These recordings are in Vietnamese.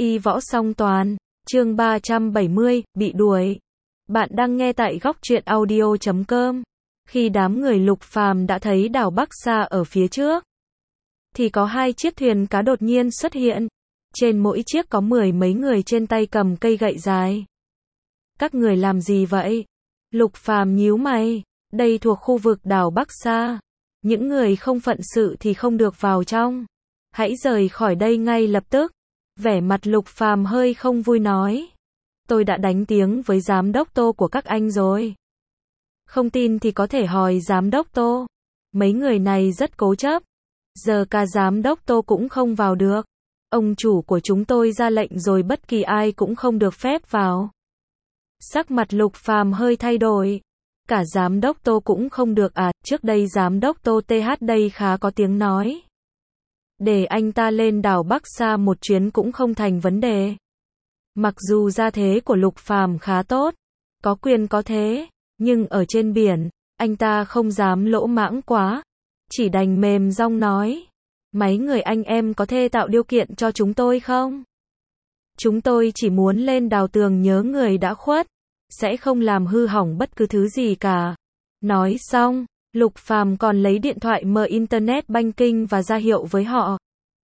Y võ song toàn, chương 370, bị đuổi. Bạn đang nghe tại góc truyện audio.com. Khi đám người Lục Phàm đã thấy đảo Bắc Sa ở phía trước, thì có hai chiếc thuyền cá đột nhiên xuất hiện. Trên mỗi chiếc có 10 mấy người trên tay cầm cây gậy dài. Các người làm gì vậy? Lục Phàm nhíu mày, đây thuộc khu vực đảo Bắc Sa. Những người không phận sự thì không được vào trong. Hãy rời khỏi đây ngay lập tức. Vẻ mặt Lục Phàm hơi không vui nói. Tôi đã đánh tiếng với giám đốc Tô của các anh rồi. Không tin thì có thể hỏi giám đốc Tô. Mấy người này rất cố chấp. Giờ cả giám đốc Tô cũng không vào được. Ông chủ của chúng tôi ra lệnh rồi, bất kỳ ai cũng không được phép vào. Sắc mặt Lục Phàm hơi thay đổi. Cả giám đốc Tô cũng không được à? Trước đây giám đốc Tô TH đây khá có tiếng nói. Để anh ta lên đảo Bắc Sa một chuyến cũng không thành vấn đề. Mặc dù gia thế của Lục Phàm khá tốt, có quyền có thế, nhưng ở trên biển, anh ta không dám lỗ mãng quá, chỉ đành mềm giọng nói. Mấy người anh em có thể tạo điều kiện cho chúng tôi không? Chúng tôi chỉ muốn lên đào tường nhớ người đã khuất, sẽ không làm hư hỏng bất cứ thứ gì cả. Nói xong, Lục Phàm còn lấy điện thoại mở internet banking và ra hiệu với họ.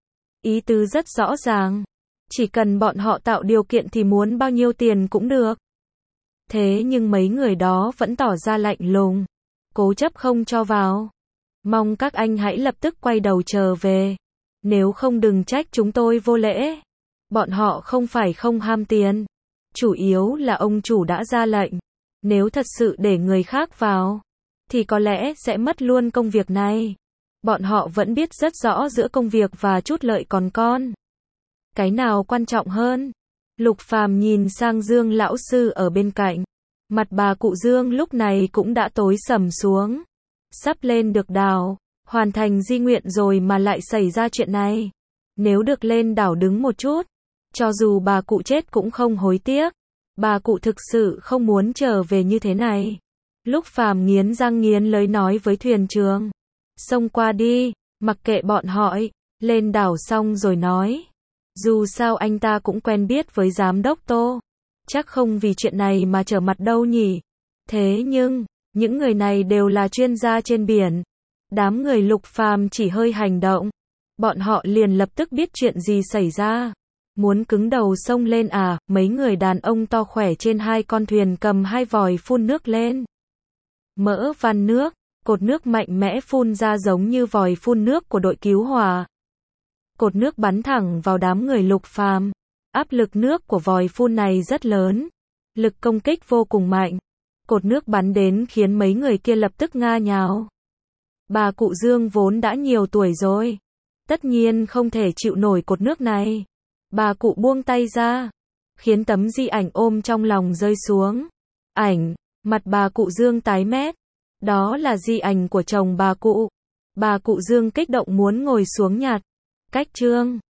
Ý tứ rất rõ ràng, chỉ cần bọn họ tạo điều kiện thì muốn bao nhiêu tiền cũng được. Thế nhưng mấy người đó vẫn tỏ ra lạnh lùng, cố chấp không cho vào. Mong các anh hãy lập tức quay đầu trở về, nếu không đừng trách chúng tôi vô lễ. Bọn họ không phải không ham tiền, chủ yếu là ông chủ đã ra lệnh, nếu thật sự để người khác vào, thì có lẽ sẽ mất luôn công việc này. Bọn họ vẫn biết rất rõ giữa công việc và chút lợi còn con. Cái nào quan trọng hơn? Lục Phàm nhìn sang Dương lão sư ở bên cạnh. Mặt bà cụ Dương lúc này cũng đã tối sầm xuống. Sắp lên được đảo, hoàn thành di nguyện rồi mà lại xảy ra chuyện này. Nếu được lên đảo đứng một chút, cho dù bà cụ chết cũng không hối tiếc. Bà cụ thực sự không muốn trở về như thế này. Lục Phàm nghiến răng nghiến lợi nói với thuyền trưởng. Xông qua đi, mặc kệ bọn họ, lên đảo xong rồi nói. Dù sao anh ta cũng quen biết với giám đốc Tô. Chắc không vì chuyện này mà trở mặt đâu nhỉ. Thế nhưng, những người này đều là chuyên gia trên biển. Đám người Lục Phàm chỉ hơi hành động, bọn họ liền lập tức biết chuyện gì xảy ra. Muốn cứng đầu xông lên à? Mấy người đàn ông to khỏe trên hai con thuyền cầm hai vòi phun nước lên. Mỡ van nước, cột nước mạnh mẽ phun ra giống như vòi phun nước của đội cứu hỏa. Cột nước bắn thẳng vào đám người Lục Phàm. Áp lực nước của vòi phun này rất lớn, lực công kích vô cùng mạnh. Cột nước bắn đến khiến mấy người kia lập tức ngã nhào. Bà cụ Dương vốn đã nhiều tuổi rồi, tất nhiên không thể chịu nổi cột nước này. Bà cụ buông tay ra, khiến tấm di ảnh ôm trong lòng rơi xuống. Ảnh, mặt bà cụ Dương tái mét. Đó là di ảnh của chồng bà cụ. Bà cụ Dương kích động muốn ngồi xuống nhặt. Cách chương